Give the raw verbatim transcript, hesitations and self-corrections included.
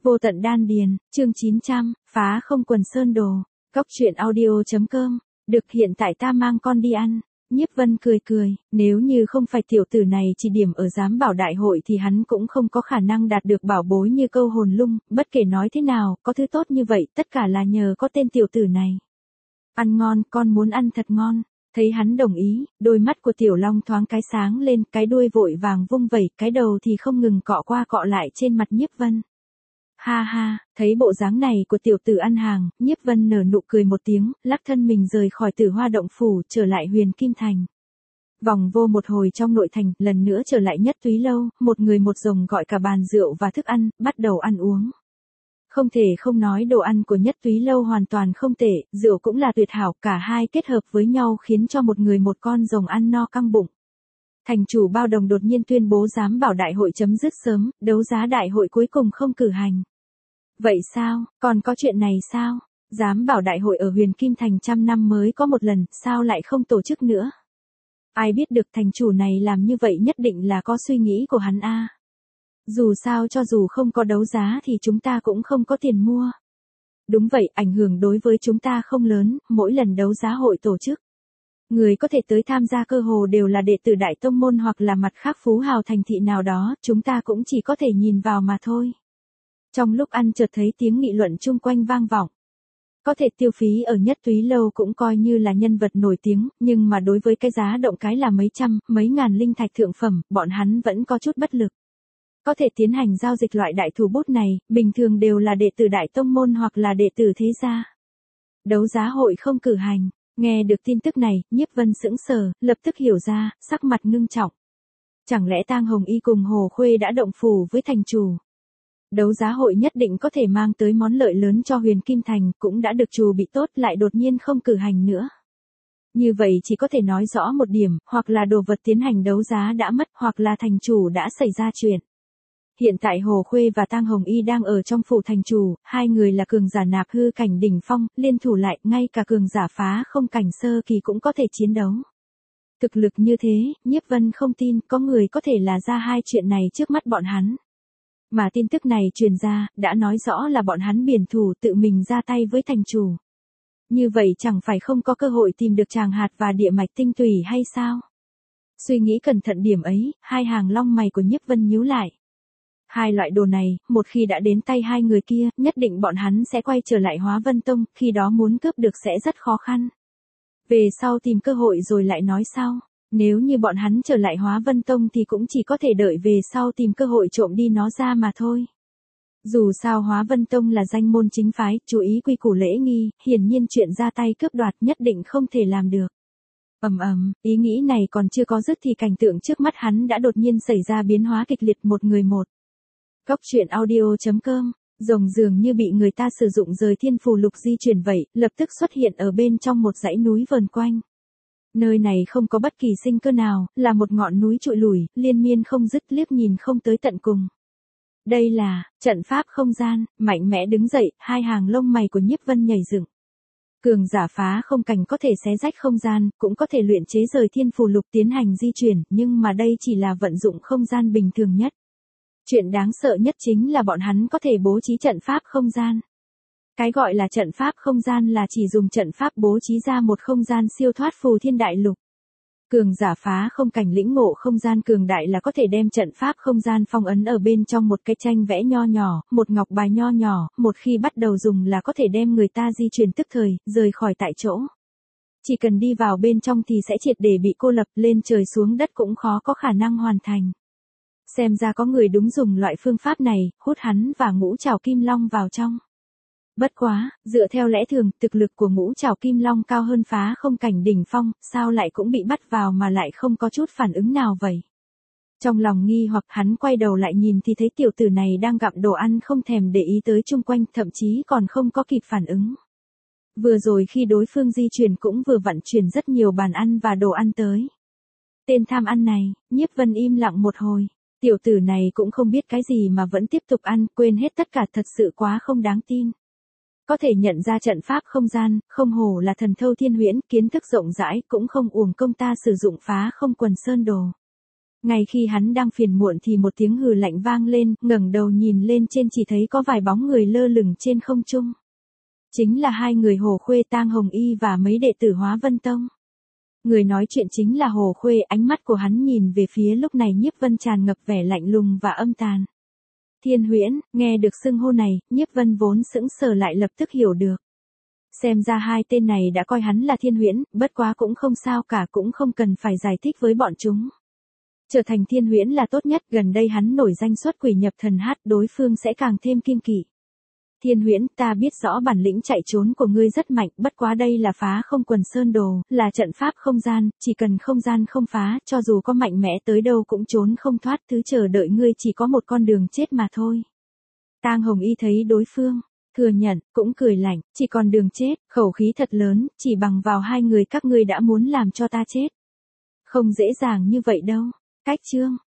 Vô tận đan điền, chương chín trăm, phá không quần sơn đồ. Góc truyện audio.com, được hiện tại ta mang con đi ăn. Nhiếp Vân cười cười, nếu như không phải tiểu tử này chỉ điểm ở giám bảo đại hội thì hắn cũng không có khả năng đạt được bảo bối như câu hồn lung, bất kể nói thế nào, có thứ tốt như vậy, tất cả là nhờ có tên tiểu tử này. Ăn ngon, con muốn ăn thật ngon. Thấy hắn đồng ý, đôi mắt của tiểu long thoáng cái sáng lên, cái đuôi vội vàng vung vẩy, cái đầu thì không ngừng cọ qua cọ lại trên mặt Nhiếp Vân. Ha ha, thấy bộ dáng này của tiểu tử ăn hàng, Nhiếp Vân nở nụ cười một tiếng, lắc thân mình rời khỏi Tử Hoa động phủ, trở lại Huyền Kim Thành. Vòng vô một hồi trong nội thành, lần nữa trở lại Nhất Túy lâu, một người một rồng gọi cả bàn rượu và thức ăn, bắt đầu ăn uống. Không thể không nói đồ ăn của Nhất Túy lâu hoàn toàn không tệ, rượu cũng là tuyệt hảo, cả hai kết hợp với nhau khiến cho một người một con rồng ăn no căng bụng. Thành chủ Bao Đồng đột nhiên tuyên bố giám bảo đại hội chấm dứt sớm, đấu giá đại hội cuối cùng không cử hành. Vậy sao, còn có chuyện này sao? Giám bảo đại hội ở Huyền Kim Thành trăm năm mới có một lần, sao lại không tổ chức nữa? Ai biết được thành chủ này làm như vậy nhất định là có suy nghĩ của hắn a. Dù sao cho dù không có đấu giá thì chúng ta cũng không có tiền mua. Đúng vậy, ảnh hưởng đối với chúng ta không lớn, mỗi lần đấu giá hội tổ chức. Người có thể tới tham gia cơ hồ đều là đệ tử đại tông môn hoặc là mặt khác phú hào thành thị nào đó, chúng ta cũng chỉ có thể nhìn vào mà thôi. Trong lúc ăn chợt thấy tiếng nghị luận chung quanh vang vọng. Có thể tiêu phí ở Nhất Túy lâu cũng coi như là nhân vật nổi tiếng, nhưng mà đối với cái giá động cái là mấy trăm, mấy ngàn linh thạch thượng phẩm, bọn hắn vẫn có chút bất lực. Có thể tiến hành giao dịch loại đại thủ bút này, bình thường đều là đệ tử đại tông môn hoặc là đệ tử thế gia. Đấu giá hội không cử hành, nghe được tin tức này, Nhiếp Vân sững sờ, lập tức hiểu ra, sắc mặt ngưng trọng. Chẳng lẽ Tang Hồng Y cùng Hồ Khuê đã động phủ với thành chủ? Đấu giá hội nhất định có thể mang tới món lợi lớn cho Huyền Kim Thành, cũng đã được trù bị tốt lại đột nhiên không cử hành nữa. Như vậy chỉ có thể nói rõ một điểm, hoặc là đồ vật tiến hành đấu giá đã mất, hoặc là thành chủ đã xảy ra chuyện. Hiện tại Hồ Khuê và Tang Hồng Y đang ở trong phủ thành chủ, hai người là cường giả nạp hư cảnh đỉnh phong, liên thủ lại, ngay cả cường giả phá không cảnh sơ kỳ cũng có thể chiến đấu. Thực lực như thế, Nhiếp Vân không tin có người có thể là ra hai chuyện này trước mắt bọn hắn. Mà tin tức này truyền ra, đã nói rõ là bọn hắn biển thủ tự mình ra tay với thành chủ. Như vậy chẳng phải không có cơ hội tìm được tràng hạt và địa mạch tinh tùy hay sao? Suy nghĩ cẩn thận điểm ấy, hai hàng lông mày của Nhiếp Vân nhíu lại. Hai loại đồ này, một khi đã đến tay hai người kia, nhất định bọn hắn sẽ quay trở lại Hóa Vân Tông, khi đó muốn cướp được sẽ rất khó khăn. Về sau tìm cơ hội rồi lại nói sau. Nếu như bọn hắn trở lại Hóa Vân Tông thì cũng chỉ có thể đợi về sau tìm cơ hội trộm đi nó ra mà thôi. Dù sao Hóa Vân Tông là danh môn chính phái, chú ý quy củ lễ nghi, hiển nhiên chuyện ra tay cướp đoạt nhất định không thể làm được. Ầm ầm, ý nghĩ này còn chưa có dứt thì cảnh tượng trước mắt hắn đã đột nhiên xảy ra biến hóa kịch liệt một người một. Góc truyện audio.com, rồng dường như bị người ta sử dụng rời thiên phù lục di chuyển vậy, lập tức xuất hiện ở bên trong một dãy núi vờn quanh. Nơi này không có bất kỳ sinh cơ nào, là một ngọn núi trụi lủi, liên miên không dứt, liếc nhìn không tới tận cùng. Đây là trận pháp không gian, mạnh mẽ đứng dậy, hai hàng lông mày của Nhiếp Vân nhảy dựng. Cường giả phá không cảnh có thể xé rách không gian, cũng có thể luyện chế rời thiên phù lục tiến hành di chuyển, nhưng mà đây chỉ là vận dụng không gian bình thường nhất. Chuyện đáng sợ nhất chính là bọn hắn có thể bố trí trận pháp không gian. Cái gọi là trận pháp không gian là chỉ dùng trận pháp bố trí ra một không gian siêu thoát phù thiên đại lục. Cường giả phá không cảnh lĩnh ngộ không gian cường đại là có thể đem trận pháp không gian phong ấn ở bên trong một cái tranh vẽ nho nhỏ, một ngọc bài nho nhỏ, một khi bắt đầu dùng là có thể đem người ta di chuyển tức thời, rời khỏi tại chỗ. Chỉ cần đi vào bên trong thì sẽ triệt để bị cô lập, lên trời xuống đất cũng khó có khả năng hoàn thành. Xem ra có người đúng dùng loại phương pháp này, hút hắn và Ngũ Trảo Kim Long vào trong. Bất quá, dựa theo lẽ thường, thực lực của Ngũ Trảo Kim Long cao hơn phá không cảnh đỉnh phong, sao lại cũng bị bắt vào mà lại không có chút phản ứng nào vậy? Trong lòng nghi hoặc hắn quay đầu lại nhìn thì thấy tiểu tử này đang gặm đồ ăn không thèm để ý tới chung quanh, thậm chí còn không có kịp phản ứng. Vừa rồi khi đối phương di chuyển cũng vừa vặn chuyển rất nhiều bàn ăn và đồ ăn tới. Tên tham ăn này, Nhiếp Vân im lặng một hồi. Tiểu tử này cũng không biết cái gì mà vẫn tiếp tục ăn, quên hết tất cả, thật sự quá không đáng tin. Có thể nhận ra trận pháp không gian, không hổ là thần thâu thiên huyễn, kiến thức rộng rãi, cũng không uổng công ta sử dụng phá không quần sơn đồ. Ngay khi hắn đang phiền muộn thì một tiếng hừ lạnh vang lên, ngẩng đầu nhìn lên trên chỉ thấy có vài bóng người lơ lửng trên không trung. Chính là hai người Hồ Khuê Tang Hồng Y và mấy đệ tử Hóa Vân Tông. Người nói chuyện chính là Hồ Khuê, ánh mắt của hắn nhìn về phía lúc này Nhiếp Vân tràn ngập vẻ lạnh lùng và âm tàn. Thiên Huyễn, nghe được xưng hô này, Nhiếp Vân vốn sững sờ lại lập tức hiểu được. Xem ra hai tên này đã coi hắn là Thiên Huyễn, bất quá cũng không sao cả, cũng không cần phải giải thích với bọn chúng. Trở thành Thiên Huyễn là tốt nhất, gần đây hắn nổi danh xuất quỷ nhập thần hát, đối phương sẽ càng thêm kiêng kỵ. Thiên Huyễn, ta biết rõ bản lĩnh chạy trốn của ngươi rất mạnh, bất quá đây là Phá Không Quần Sơn Đồ, là trận pháp không gian, chỉ cần không gian không phá, cho dù có mạnh mẽ tới đâu cũng trốn không thoát, thứ chờ đợi ngươi chỉ có một con đường chết mà thôi. Tang Hồng Y thấy đối phương thừa nhận, cũng cười lạnh, chỉ còn đường chết, khẩu khí thật lớn, chỉ bằng vào hai người các ngươi đã muốn làm cho ta chết. Không dễ dàng như vậy đâu. Cách chương